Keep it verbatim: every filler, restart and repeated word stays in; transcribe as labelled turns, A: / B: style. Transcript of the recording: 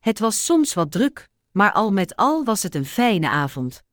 A: Het was soms wat druk, maar al met al was het een fijne avond.